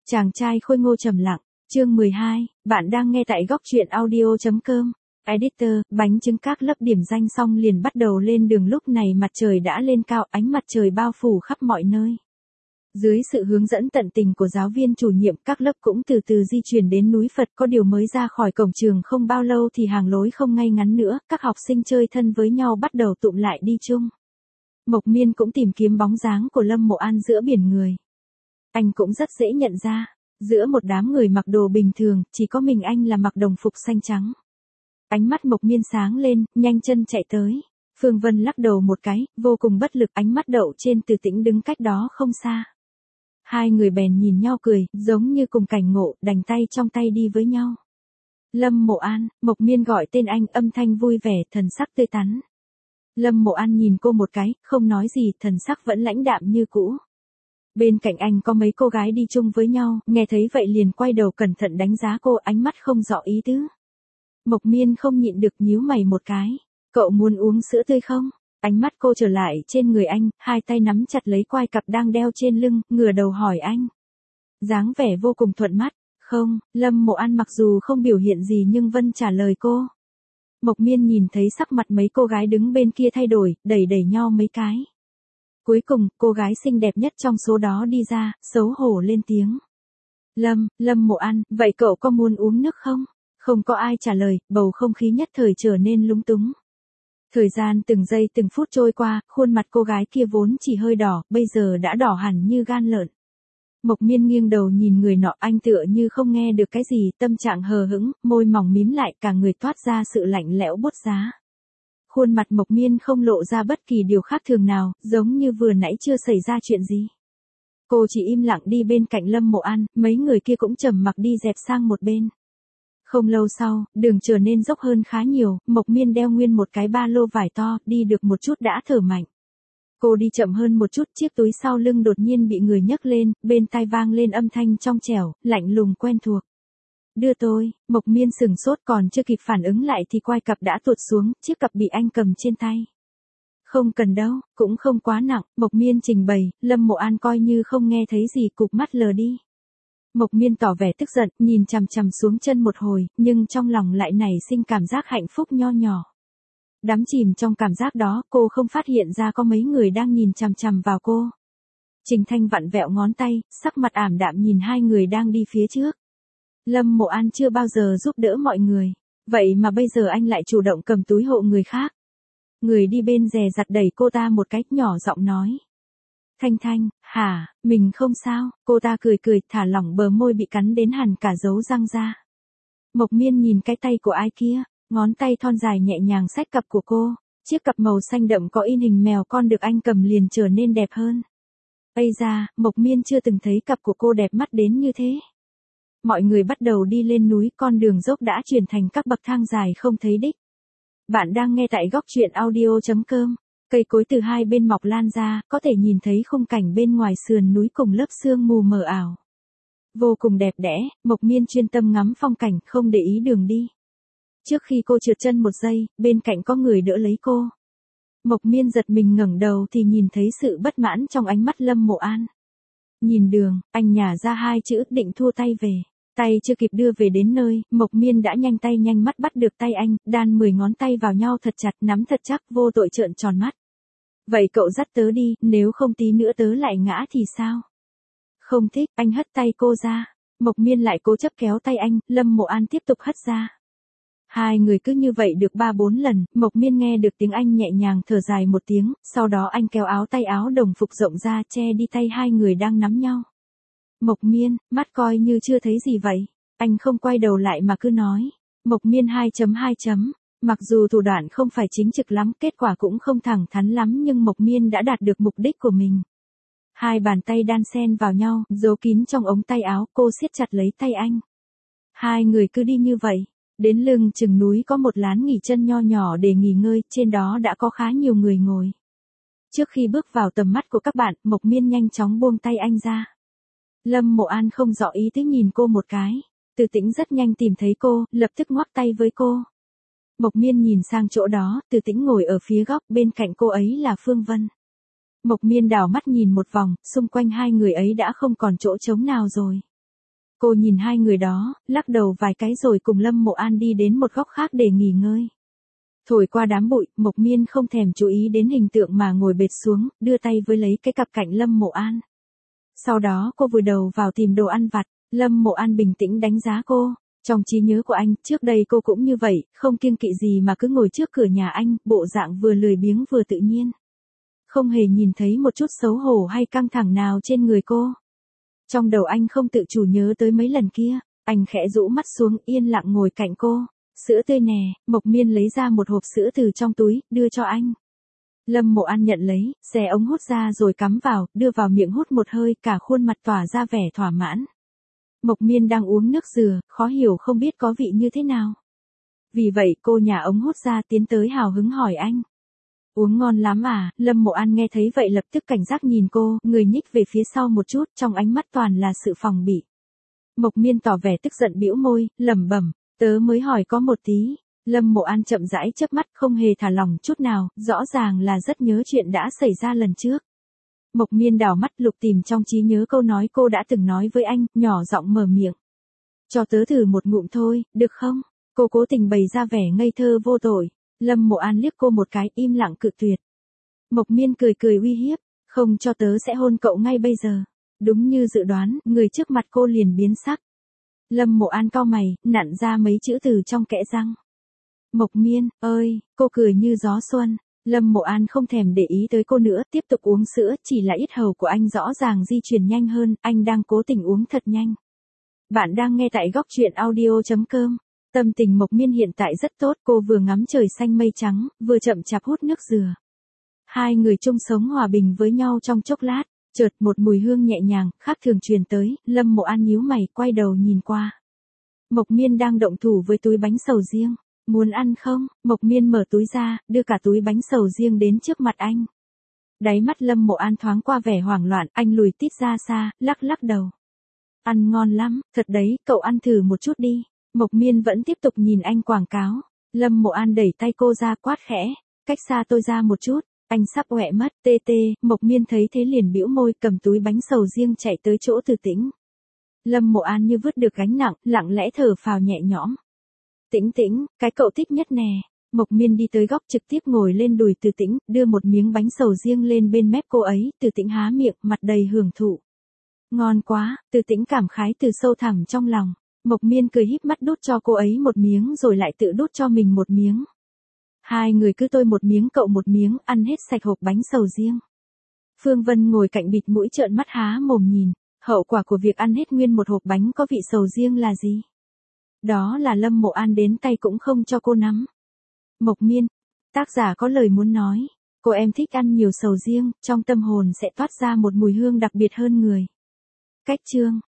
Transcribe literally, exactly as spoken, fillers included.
Chàng trai khôi ngô trầm lặng, chương mười hai, bạn đang nghe tại góc truyện audio.com. Editor, bánh trứng các lớp điểm danh xong liền bắt đầu lên đường, lúc này mặt trời đã lên cao, ánh mặt trời bao phủ khắp mọi nơi. Dưới sự hướng dẫn tận tình của giáo viên chủ nhiệm, các lớp cũng từ từ di chuyển đến núi Phật. Có điều mới ra khỏi cổng trường không bao lâu thì hàng lối không ngay ngắn nữa, các học sinh chơi thân với nhau bắt đầu tụm lại đi chung. Mộc Miên cũng tìm kiếm bóng dáng của Lâm Mộ An giữa biển người. Anh cũng rất dễ nhận ra, giữa một đám người mặc đồ bình thường, chỉ có mình anh là mặc đồng phục xanh trắng. Ánh mắt Mộc Miên sáng lên, nhanh chân chạy tới. Phương Vân lắc đầu một cái, vô cùng bất lực, ánh mắt đậu trên Từ Tĩnh đứng cách đó không xa. Hai người bèn nhìn nhau cười, giống như cùng cảnh ngộ, đành tay trong tay đi với nhau. Lâm Mộ An, Mộc Miên gọi tên anh, âm thanh vui vẻ, thần sắc tươi tắn. Lâm Mộ An nhìn cô một cái, không nói gì, thần sắc vẫn lãnh đạm như cũ. Bên cạnh anh có mấy cô gái đi chung với nhau, nghe thấy vậy liền quay đầu cẩn thận đánh giá cô, ánh mắt không rõ ý tứ. Mộc Miên không nhịn được nhíu mày một cái. Cậu muốn uống sữa tươi không? Ánh mắt cô trở lại trên người anh, hai tay nắm chặt lấy quai cặp đang đeo trên lưng, ngửa đầu hỏi anh. Dáng vẻ vô cùng thuận mắt. Không, Lâm Mộ An mặc dù không biểu hiện gì nhưng vẫn trả lời cô. Mộc Miên nhìn thấy sắc mặt mấy cô gái đứng bên kia thay đổi, đẩy đẩy nhau mấy cái. Cuối cùng, cô gái xinh đẹp nhất trong số đó đi ra, xấu hổ lên tiếng. Lâm, Lâm Mộ An, vậy cậu có muốn uống nước không? Không có ai trả lời, bầu không khí nhất thời trở nên lúng túng. Thời gian từng giây từng phút trôi qua, khuôn mặt cô gái kia vốn chỉ hơi đỏ, bây giờ đã đỏ hẳn như gan lợn. Mộc Miên nghiêng đầu nhìn người nọ, anh tựa như không nghe được cái gì, tâm trạng hờ hững, môi mỏng mím lại, cả người toát ra sự lạnh lẽo buốt giá. Khuôn mặt Mộc Miên không lộ ra bất kỳ điều khác thường nào, giống như vừa nãy chưa xảy ra chuyện gì. Cô chỉ im lặng đi bên cạnh Lâm Mộ An, mấy người kia cũng trầm mặc đi dẹp sang một bên. Không lâu sau, đường trở nên dốc hơn khá nhiều, Mộc Miên đeo nguyên một cái ba lô vải to, đi được một chút đã thở mạnh. Cô đi chậm hơn một chút, chiếc túi sau lưng đột nhiên bị người nhấc lên, bên tai vang lên âm thanh trong trẻo, lạnh lùng quen thuộc. Đưa tôi, Mộc Miên sừng sốt, còn chưa kịp phản ứng lại thì quai cặp đã tuột xuống, chiếc cặp bị anh cầm trên tay. Không cần đâu, cũng không quá nặng, Mộc Miên trình bày, Lâm Mộ An coi như không nghe thấy gì, cụp mắt lờ đi. Mộc Miên tỏ vẻ tức giận, nhìn chằm chằm xuống chân một hồi, nhưng trong lòng lại nảy sinh cảm giác hạnh phúc nho nhỏ. Đắm chìm trong cảm giác đó, cô không phát hiện ra có mấy người đang nhìn chằm chằm vào cô. Trình Thanh vặn vẹo ngón tay, sắc mặt ảm đạm nhìn hai người đang đi phía trước. Lâm Mộ An chưa bao giờ giúp đỡ mọi người, vậy mà bây giờ anh lại chủ động cầm túi hộ người khác. Người đi bên dè dặt đẩy cô ta một cách nhỏ giọng nói. Thanh Thanh, hả, mình không sao, cô ta cười cười, thả lỏng bờ môi bị cắn đến hẳn cả dấu răng ra. Mộc Miên nhìn cái tay của ai kia, ngón tay thon dài nhẹ nhàng xách cặp của cô, chiếc cặp màu xanh đậm có in hình mèo con được anh cầm liền trở nên đẹp hơn. Ây da, Mộc Miên chưa từng thấy cặp của cô đẹp mắt đến như thế. Mọi người bắt đầu đi lên núi, con đường dốc đã chuyển thành các bậc thang dài không thấy đích. Bạn đang nghe tại góc truyện audio.com. Cây cối từ hai bên mọc lan ra, có thể nhìn thấy khung cảnh bên ngoài sườn núi cùng lớp sương mù mờ ảo. Vô cùng đẹp đẽ, Mộc Miên chuyên tâm ngắm phong cảnh, không để ý đường đi. Trước khi cô trượt chân một giây, bên cạnh có người đỡ lấy cô. Mộc Miên giật mình ngẩng đầu thì nhìn thấy sự bất mãn trong ánh mắt Lâm Mộ An. Nhìn đường, anh nhả ra hai chữ, định thua tay về. Tay chưa kịp đưa về đến nơi, Mộc Miên đã nhanh tay nhanh mắt bắt được tay anh, đan mười ngón tay vào nhau thật chặt, nắm thật chắc, vô tội trợn tròn mắt. Vậy cậu dắt tớ đi, nếu không tí nữa tớ lại ngã thì sao? Không thích, anh hất tay cô ra. Mộc Miên lại cố chấp kéo tay anh, Lâm Mộ An tiếp tục hất ra. Hai người cứ như vậy được ba bốn lần, Mộc Miên nghe được tiếng anh nhẹ nhàng thở dài một tiếng, sau đó anh kéo áo tay áo đồng phục rộng ra che đi tay hai người đang nắm nhau. Mộc Miên, mắt coi như chưa thấy gì vậy. Anh không quay đầu lại mà cứ nói. Mộc Miên hai chấm hai chấm. Mặc dù thủ đoạn không phải chính trực lắm, kết quả cũng không thẳng thắn lắm, nhưng Mộc Miên đã đạt được mục đích của mình. Hai bàn tay đan xen vào nhau, giấu kín trong ống tay áo, cô siết chặt lấy tay anh. Hai người cứ đi như vậy. Đến lưng chừng núi có một lán nghỉ chân nho nhỏ để nghỉ ngơi, trên đó đã có khá nhiều người ngồi. Trước khi bước vào tầm mắt của các bạn, Mộc Miên nhanh chóng buông tay anh ra. Lâm Mộ An không rõ ý thích nhìn cô một cái. Từ Tĩnh rất nhanh tìm thấy cô, lập tức ngoắc tay với cô. Mộc Miên nhìn sang chỗ đó, Từ Tĩnh ngồi ở phía góc, bên cạnh cô ấy là Phương Vân. Mộc Miên đảo mắt nhìn một vòng, xung quanh hai người ấy đã không còn chỗ trống nào rồi. Cô nhìn hai người đó, lắc đầu vài cái rồi cùng Lâm Mộ An đi đến một góc khác để nghỉ ngơi. Thổi qua đám bụi, Mộc Miên không thèm chú ý đến hình tượng mà ngồi bệt xuống, đưa tay với lấy cái cặp cạnh Lâm Mộ An. Sau đó cô vùi đầu vào tìm đồ ăn vặt, Lâm Mộ An bình tĩnh đánh giá cô. Trong trí nhớ của anh, trước đây cô cũng như vậy, không kiêng kỵ gì mà cứ ngồi trước cửa nhà anh, bộ dạng vừa lười biếng vừa tự nhiên. Không hề nhìn thấy một chút xấu hổ hay căng thẳng nào trên người cô. Trong đầu anh không tự chủ nhớ tới mấy lần kia, anh khẽ rũ mắt xuống yên lặng ngồi cạnh cô. Sữa tươi nè, Mộc Miên lấy ra một hộp sữa từ trong túi, đưa cho anh. Lâm Mộ An nhận lấy, xé ống hút ra rồi cắm vào, đưa vào miệng hút một hơi, cả khuôn mặt tỏa ra vẻ thỏa mãn. Mộc Miên đang uống nước dừa, khó hiểu không biết có vị như thế nào. Vì vậy cô nhả ống hút ra tiến tới hào hứng hỏi anh. Uống ngon lắm à, Lâm Mộ An nghe thấy vậy lập tức cảnh giác nhìn cô, người nhích về phía sau một chút, trong ánh mắt toàn là sự phòng bị. Mộc Miên tỏ vẻ tức giận bĩu môi, lẩm bẩm, tớ mới hỏi có một tí. Lâm Mộ An chậm rãi chớp mắt không hề thả lỏng chút nào, rõ ràng là rất nhớ chuyện đã xảy ra lần trước. Mộc Miên đảo mắt lục tìm trong trí nhớ câu nói cô đã từng nói với anh, nhỏ giọng mở miệng. Cho tớ thử một ngụm thôi, được không? Cô cố tình bày ra vẻ ngây thơ vô tội. Lâm Mộ An liếc cô một cái, im lặng cự tuyệt. Mộc Miên cười cười uy hiếp, không cho tớ sẽ hôn cậu ngay bây giờ. Đúng như dự đoán, người trước mặt cô liền biến sắc. Lâm Mộ An cau mày, nặn ra mấy chữ từ trong kẽ răng. Mộc Miên, ơi, cô cười như gió xuân. Lâm Mộ An không thèm để ý tới cô nữa, tiếp tục uống sữa, chỉ là yết hầu của anh rõ ràng di chuyển nhanh hơn, anh đang cố tình uống thật nhanh. Bạn đang nghe tại góc truyện audio chấm com. Tâm tình Mộc Miên hiện tại rất tốt, cô vừa ngắm trời xanh mây trắng, vừa chậm chạp hút nước dừa. Hai người chung sống hòa bình với nhau trong chốc lát, chợt một mùi hương nhẹ nhàng, khác thường truyền tới, Lâm Mộ An nhíu mày, quay đầu nhìn qua. Mộc Miên đang động thủ với túi bánh sầu riêng. Muốn ăn không? Mộc Miên mở túi ra, đưa cả túi bánh sầu riêng đến trước mặt anh. Đáy mắt Lâm Mộ An thoáng qua vẻ hoảng loạn, anh lùi tít ra xa, lắc lắc đầu. Ăn ngon lắm, thật đấy, cậu ăn thử một chút đi. Mộc Miên vẫn tiếp tục nhìn anh quảng cáo. Lâm Mộ An đẩy tay cô ra quát khẽ, cách xa tôi ra một chút, anh sắp ọe mất, tê tê. Mộc Miên thấy thế liền bĩu môi, cầm túi bánh sầu riêng chạy tới chỗ Từ Tĩnh. Lâm Mộ An như vứt được gánh nặng, lặng lẽ thở phào nhẹ nhõm. Tĩnh Tĩnh, cái cậu thích nhất nè. Mộc Miên đi tới góc trực tiếp ngồi lên đùi Từ Tĩnh, đưa một miếng bánh sầu riêng lên bên mép cô ấy, Từ Tĩnh há miệng, mặt đầy hưởng thụ. Ngon quá, Từ Tĩnh cảm khái từ sâu thẳm trong lòng. Mộc Miên cười híp mắt đút cho cô ấy một miếng rồi lại tự đút cho mình một miếng. Hai người cứ tôi một miếng cậu một miếng, ăn hết sạch hộp bánh sầu riêng. Phương Vân ngồi cạnh bịt mũi trợn mắt há mồm nhìn, hậu quả của việc ăn hết nguyên một hộp bánh có vị sầu riêng là gì? Đó là Lâm Mộ An đến tay cũng không cho cô nắm. Mộc Miên, tác giả có lời muốn nói, cô em thích ăn nhiều sầu riêng, trong tâm hồn sẽ toát ra một mùi hương đặc biệt hơn người. Cách chương